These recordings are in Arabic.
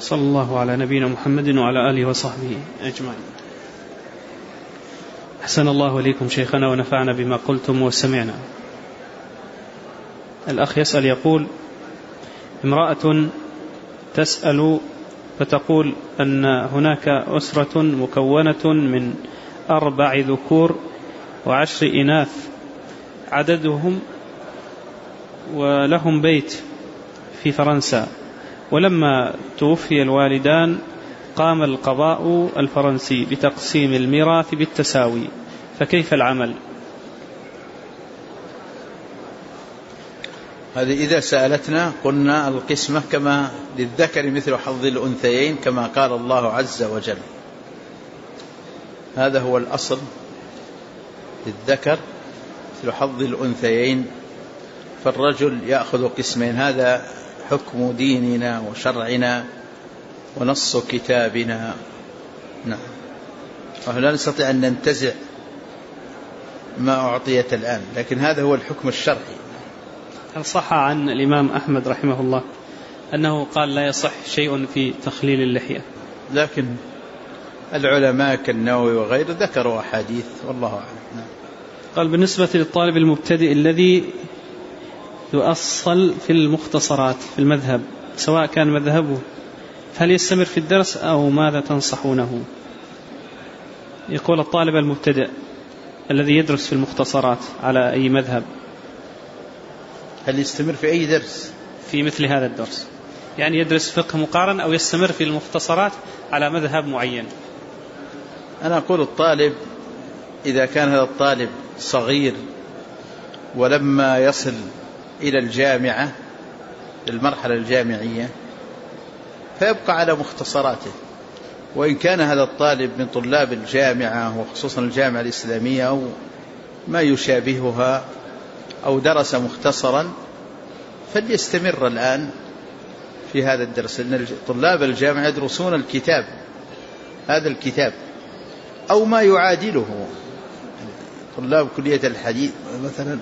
صلى الله على نبينا محمد وعلى آله وصحبه أجمعين. أحسن الله إليكم شيخنا ونفعنا بما قلتم وسمعنا. الأخ يسأل يقول: امرأة تسأل فتقول أن هناك أسرة مكونة من 4 ذكور و10 إناث عددهم، ولهم بيت في فرنسا، ولما توفي الوالدان قام القضاء الفرنسي بتقسيم الميراث بالتساوي، فكيف العمل؟ هذه إذا سألتنا قلنا القسمة كما للذكر مثل حظ الأنثيين كما قال الله عز وجل. هذا هو الأصل، للذكر مثل حظ الأنثيين، فالرجل يأخذ قسمين. هذا حكم ديننا وشرعنا ونص كتابنا. نعم، ولا نستطيع أن ننتزع ما أعطيت الآن، لكن هذا هو الحكم الشرعي. هل صح عن الإمام أحمد رحمه الله أنه قال لا يصح شيء في تخليل اللحية؟ لكن العلماء كالنووي وغيره ذكروا أحاديث والله أعلم. قال: بالنسبة للطالب المبتدئ الذي يؤصل في المختصرات في المذهب، سواء كان مذهبه، هل يستمر في الدرس أو ماذا تنصحونه؟ يقول الطالب المبتدئ الذي يدرس في المختصرات على أي مذهب، هل يستمر في أي درس في مثل هذا الدرس؟ يعني يدرس فقه مقارن أو يستمر في المختصرات على مذهب معين؟ أنا أقول الطالب إذا كان هذا الطالب صغير ولما يصل إلى الجامعة المرحلة الجامعية فيبقى على مختصراته، وإن كان هذا الطالب من طلاب الجامعة وخصوصا الجامعة الإسلامية أو ما يشابهها أو درس مختصرا فليستمر الآن في هذا الدرس، لأن طلاب الجامعة يدرسون الكتاب، هذا الكتاب أو ما يعادله. طلاب كلية الحديث مثلا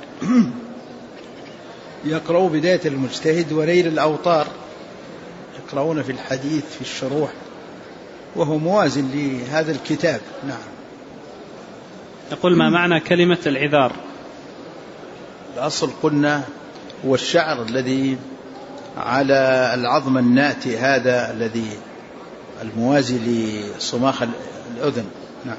يقرأوا بداية المجتهد ونيل الأوطار، يقرؤون في الحديث في الشروح، وهو موازن لهذا الكتاب. نعم. يقول: ما معنى كلمة العذار؟ الأصل قلنا هو الشعر الذي على العظم الناتئ، هذا الذي الموازي لصماخ الأذن. نعم.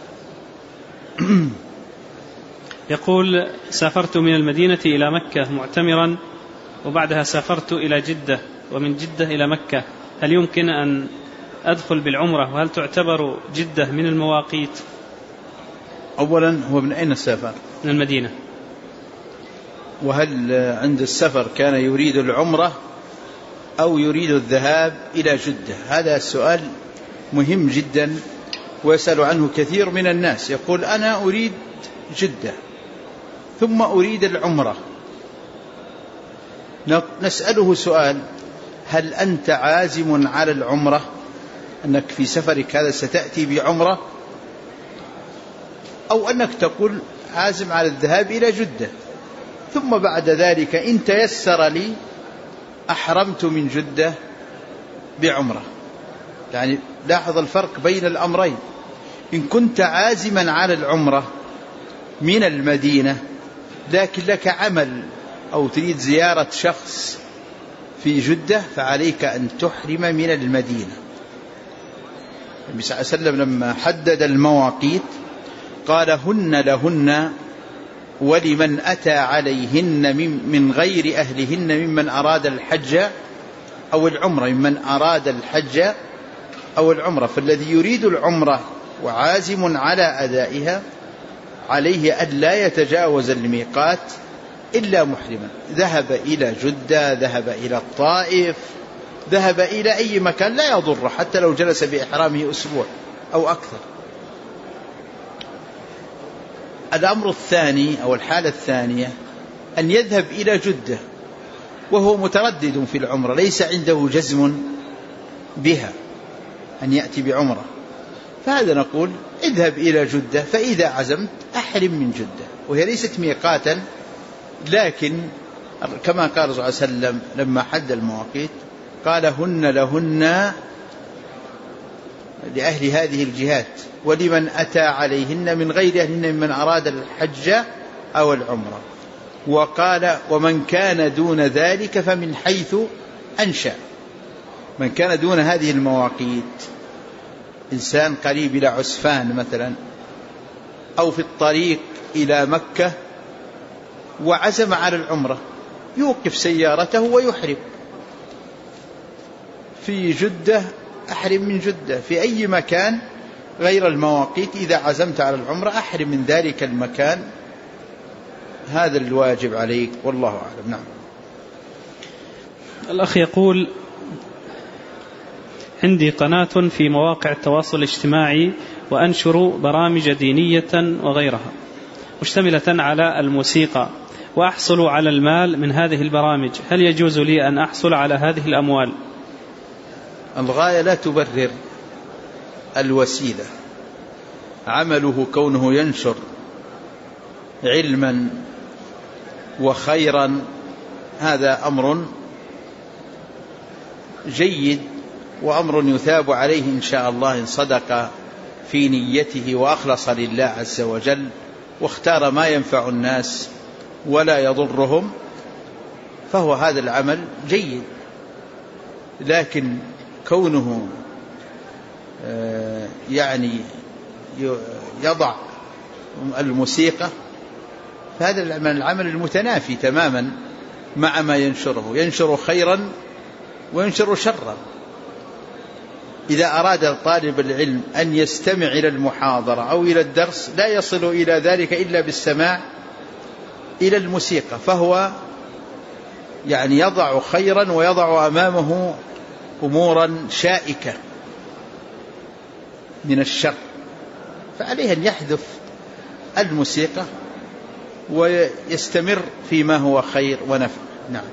يقول: سافرت من المدينة إلى مكة معتمرا، وبعدها سافرت إلى جدة، ومن جدة إلى مكة، هل يمكن أن أدخل بالعمرة؟ وهل تعتبر جدة من المواقيت؟ أولا هو من أين السفر؟ من المدينة. وهل عند السفر كان يريد العمرة أو يريد الذهاب إلى جدة؟ هذا السؤال مهم جدا ويسأل عنه كثير من الناس، يقول أنا أريد جدة ثم أريد العمرة. نسأله سؤال: هل أنت عازم على العمرة، أنك في سفرك هذا ستأتي بعمرة، أو أنك تقول عازم على الذهاب إلى جدة ثم بعد ذلك إن تيسر لي أحرمت من جدة بعمرة؟ يعني لاحظ الفرق بين الأمرين. إن كنت عازما على العمرة من المدينة لكن لك عمل أو تريد زيارة شخص في جدة فعليك أن تحرم من المدينة. النبي صلى الله عليه وسلم لما حدد المواقيت قال: هن لهن ولمن أتى عليهن من غير أهلهن ممن أراد الحج أو العمرة، ممن أراد الحج أو العمرة. فالذي يريد العمرة وعازم على أدائها عليه أن لا يتجاوز الميقات إلا محرما، ذهب إلى جدة، ذهب إلى الطائف، ذهب إلى أي مكان لا يضر، حتى لو جلس بإحرامه أسبوع أو أكثر. الأمر الثاني أو الحالة الثانية أن يذهب إلى جدة وهو متردد في العمرة، ليس عنده جزم بها أن يأتي بعمرة، فهذا نقول اذهب إلى جدة، فإذا عزمت أحرم من جدة، وهي ليست ميقاتا، لكن كما قال صلى الله عليه وسلم لما حد المواقيت قال: هن لهن لأهل هذه الجهات ولمن أتى عليهن من غير أهلهن ممن أراد الحج أو العمرة. وقال ومن كان دون ذلك فمن حيث أنشأ. من كان دون هذه المواقيت، إنسان قريب إلى عسفان مثلا أو في الطريق إلى مكة وعزم على العمرة، يوقف سيارته ويحرم في جدة، أحرم من جدة. في أي مكان غير المواقيت إذا عزمت على العمرة أحرم من ذلك المكان. هذا الواجب عليك والله أعلم. نعم. الأخ يقول عندي قناة في مواقع التواصل الاجتماعي وأنشر برامج دينية وغيرها مشتملة على الموسيقى وأحصل على المال من هذه البرامج، هل يجوز لي أن أحصل على هذه الأموال؟ الغاية لا تبرر الوسيلة. عمله كونه ينشر علما وخيرا هذا أمر جيد وأمر يثاب عليه إن شاء الله إن صدق في نيته وأخلص لله عز وجل واختار ما ينفع الناس ولا يضرهم، فهو هذا العمل جيد. لكن كونه يعني يضع الموسيقى فهذا العمل المتنافي تماما مع ما ينشره، ينشر خيرا وينشر شرا. إذا أراد طالب العلم أن يستمع إلى المحاضرة أو إلى الدرس لا يصل إلى ذلك إلا بالسماع إلى الموسيقى، فهو يعني يضع خيرا ويضع أمامه أمورا شائكة من الشر، فعليه أن يحذف الموسيقى ويستمر فيما هو خير ونفع. نعم.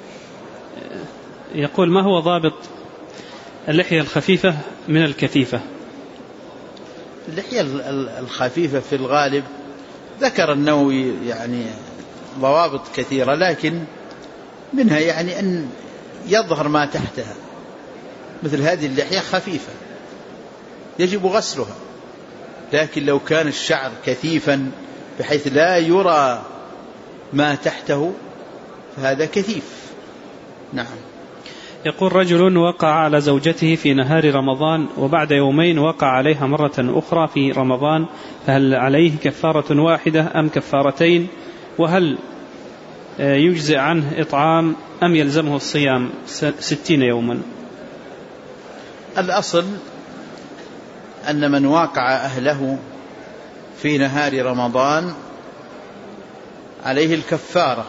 يقول ما هو ضابط اللحية الخفيفة من الكثيفة؟ اللحية الخفيفة في الغالب ذكر النووي يعني ضوابط كثيرة، لكن منها يعني أن يظهر ما تحتها، مثل هذه اللحية خفيفة يجب غسلها، لكن لو كان الشعر كثيفا بحيث لا يرى ما تحته فهذا كثيف. نعم. يقول رجل وقع على زوجته في نهار رمضان وبعد يومين وقع عليها مرة أخرى في رمضان، فهل عليه كفارة واحدة أم كفارتين؟ وهل يجزئ عنه إطعام أم يلزمه الصيام 60 يوما؟ الأصل أن من واقع أهله في نهار رمضان عليه الكفارة،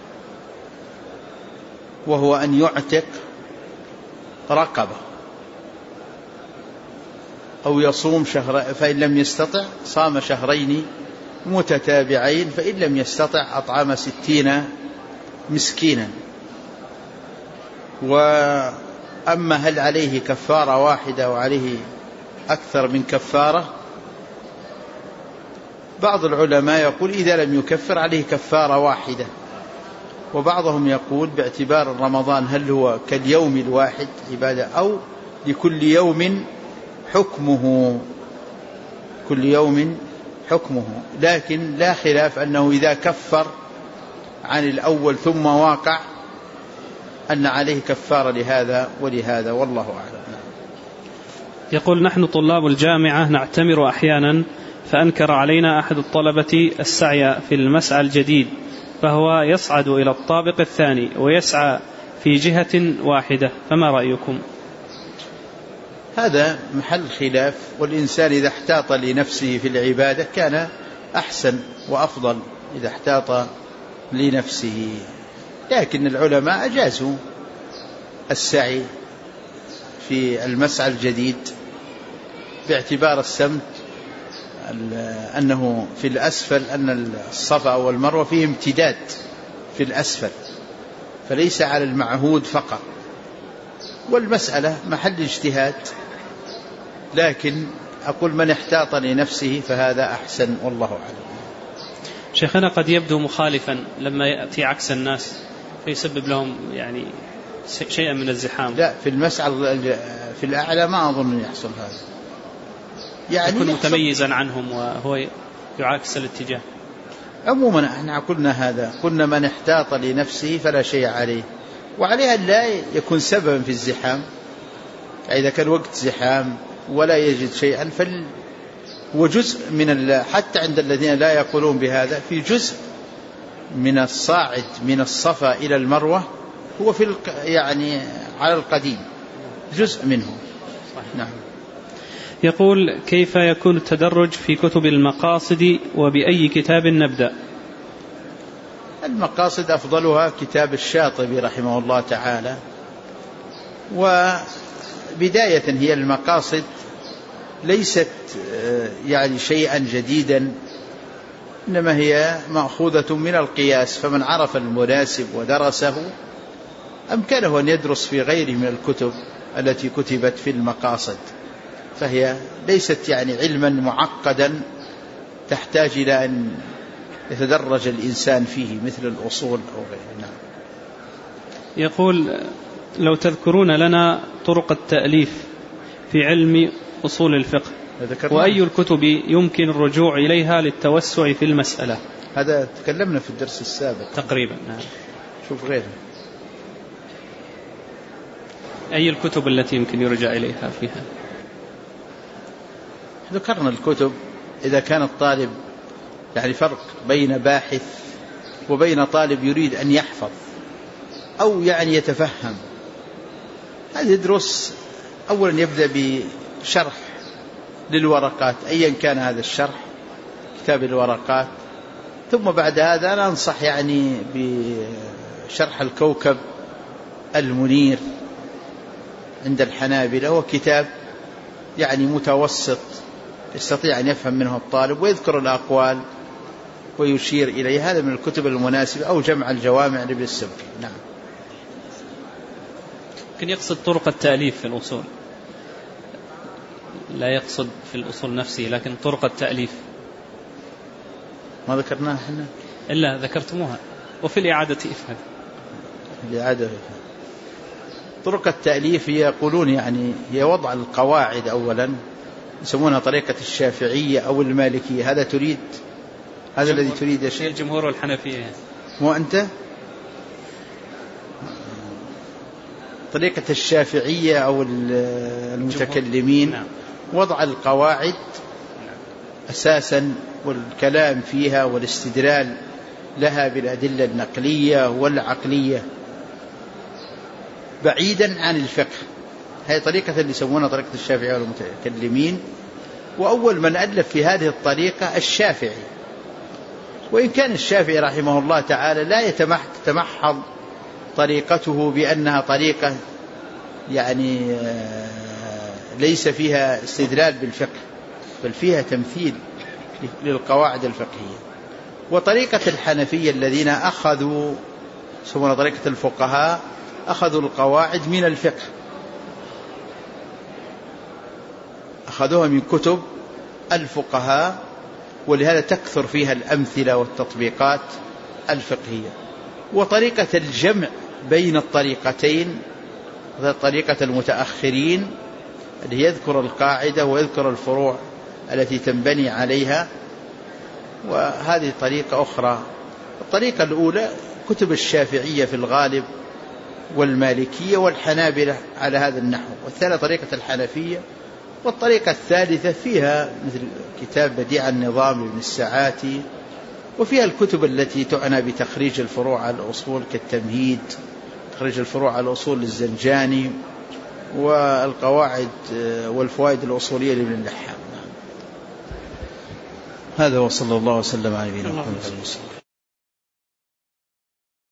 وهو أن يعتق رقبة أو يصوم شهر، فإن لم يستطع صام شهرين متتابعين، فإن لم يستطع أطعم 60 مسكينا. وأما هل عليه كفارة واحدة وعليه أكثر من كفارة، بعض العلماء يقول إذا لم يكفر عليه كفارة واحدة، وبعضهم يقول باعتبار رمضان هل هو كاليوم الواحد عبادة أو لكل يوم حكمه، كل يوم حكمه. لكن لا خلاف أنه إذا كفر عن الأول ثم واقع أن عليه كفارة لهذا ولهذا والله أعلم. يقول نحن طلاب الجامعة نعتمر أحيانا، فأنكر علينا أحد الطلبة السعي في المسعى الجديد، فهو يصعد إلى الطابق الثاني ويسعى في جهة واحدة، فما رأيكم؟ هذا محل خلاف، والإنسان إذا احتاط لنفسه في العبادة كان أحسن وأفضل إذا احتاط لنفسه. لكن العلماء أجازوا السعي في المسعى الجديد باعتبار السمت أنه في الأسفل، أن الصفا والمروة فيه امتداد في الأسفل، فليس على المعهود فقط، والمسألة محل اجتهاد. لكن أقول من احتاط لنفسه فهذا أحسن والله أعلم. شيخنا قد يبدو مخالفا لما يأتي عكس الناس فيسبب لهم يعني شيئا من الزحام. لا، في المسعى في الأعلى ما أظن يحصل هذا. يعني يكون متميزا عنهم وهو يعاكس الاتجاه. عموما احنا قلنا هذا، قلنا من احتاط لنفسه فلا شيء عليه، وعليها أن لا يكون سببا في الزحام. إذا كان وقت زحام ولا يجد شيئا هو جزء من حتى عند الذين لا يقولون بهذا، في جزء من الصاعد من الصفا إلى المروة هو يعني على القديم جزء منه. نعم. يقول: كيف يكون التدرج في كتب المقاصد وبأي كتاب نبدأ؟ المقاصد أفضلها كتاب الشاطبي رحمه الله تعالى، وبداية هي المقاصد ليست يعني شيئا جديدا، إنما هي مأخوذة من القياس، فمن عرف المناسب ودرسه أمكنه أن يدرس في غيره من الكتب التي كتبت في المقاصد، فهي ليست يعني علما معقدا تحتاج إلى أن يتدرج الإنسان فيه مثل الأصول أو غيره. نعم. يقول: لو تذكرون لنا طرق التأليف في علم أصول الفقه، وأي الكتب يمكن الرجوع إليها للتوسع في المسألة؟ هذا تكلمنا في الدرس السابق تقريبا. نعم. شوف غيره. أي الكتب التي يمكن يرجع إليها فيها؟ ذكرنا الكتب. إذا كان الطالب يعني فرق بين باحث وبين طالب يريد أن يحفظ أو يعني يتفهم، هذا يدرس أولا يبدأ بشرح للورقات أيا كان هذا الشرح، كتاب الورقات، ثم بعد هذا أنا أنصح يعني بشرح الكوكب المنير عند الحنابلة، وكتاب يعني متوسط يستطيع أن يفهم منه الطالب ويذكر الأقوال ويشير إليه، هذا من الكتب المناسبة، أو جمع الجوامع لابن السبكي. نعم. لكن يقصد طرق التأليف في الأصول، لا يقصد في الأصول نفسه، لكن طرق التأليف ما ذكرناها احنا إلا ذكرتموها، وفي الإعادة إفهد. الإعادة طرق التأليف يقولون يعني هي وضع القواعد أولا، يسمونها طريقة الشافعية أو المالكية. هذا تريد، هذا الذي تريد يا شيخ؟ الجمهور والحنفية. مو أنت؟ طريقة الشافعية أو المتكلمين. نعم. وضع القواعد أساسا والكلام فيها والاستدلال لها بالأدلة النقلية والعقلية بعيدا عن الفقه. هذه طريقة اللي يسمونها طريقة الشافعية والمتكلمين، وأول من ألف في هذه الطريقة الشافعي، وإن كان الشافعي رحمه الله تعالى لا تتمحض طريقته بأنها طريقة يعني ليس فيها استدلال بالفقه، بل فيها تمثيل للقواعد الفقهية. وطريقة الحنفية الذين أخذوا يسمونها طريقة الفقهاء، أخذوا القواعد من الفقه، أخذوها من كتب الفقهاء، ولهذا تكثر فيها الأمثلة والتطبيقات الفقهية. وطريقة الجمع بين الطريقتين طريقة المتأخرين، اللي يذكر القاعدة ويذكر الفروع التي تنبني عليها، وهذه طريقة أخرى. الطريقة الأولى كتب الشافعية في الغالب والمالكية والحنابلة على هذا النحو، والثانية طريقة الحنفية، والطريقة الثالثة فيها مثل كتاب بديع النظام لابن الساعاتي، وفيها الكتب التي تعنى بتخريج الفروع على الأصول كالتمهيد، تخريج الفروع على الأصول للزنجاني، والقواعد والفوائد الأصولية لابن اللحام. هذا وصلى الله وسلم على نبينا محمد.